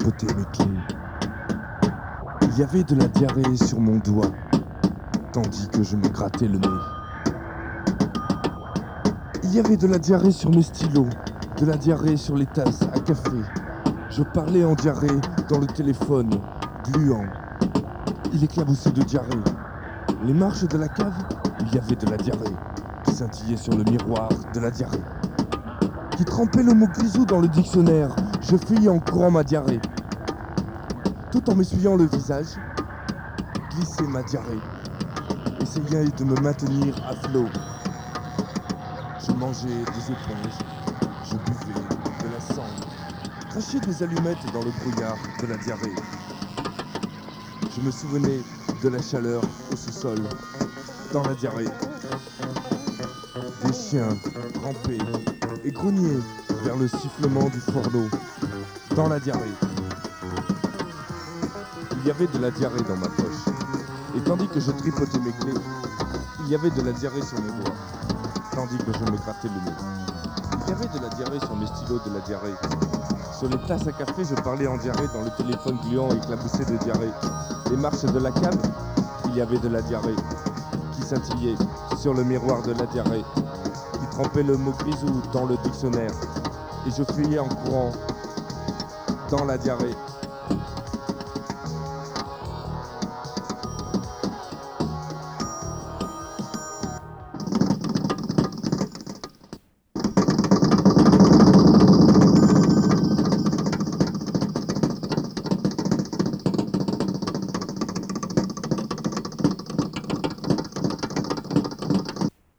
tripotais mes clés. Il y avait de la diarrhée sur mon doigt, tandis que je me grattais le nez. Il y avait de la diarrhée sur mes stylos, de la diarrhée sur les tasses à café. Je parlais en diarrhée dans le téléphone, gluant. Il éclaboussait de diarrhée. Les marches de la cave, il y avait de la diarrhée, qui scintillait sur le miroir de la diarrhée. Qui trempait le mot grisou dans le dictionnaire, je fuyais en courant ma diarrhée. Tout en m'essuyant le visage, glissait ma diarrhée, essayait de me maintenir à flot. Je mangeais des éponges, je buvais de la cendre, crachais des allumettes dans le brouillard de la diarrhée. Je me souvenais de la chaleur au sous-sol, dans la diarrhée. Des chiens rampaient et grognaient vers le sifflement du fourneau, dans la diarrhée. Il y avait de la diarrhée dans ma poche, et tandis que je tripotais mes clés, il y avait de la diarrhée sur mes doigts, tandis que je me grattais le nez. Il y avait de la diarrhée sur mes stylos, de la diarrhée. Sur les tasses à café, je parlais en diarrhée dans le téléphone gluant et éclaboussé de diarrhée. Les marches de la cave, il y avait de la diarrhée qui scintillait sur le miroir de la diarrhée, qui trempait le mot grisou dans le dictionnaire. Et je fuyais en courant dans la diarrhée.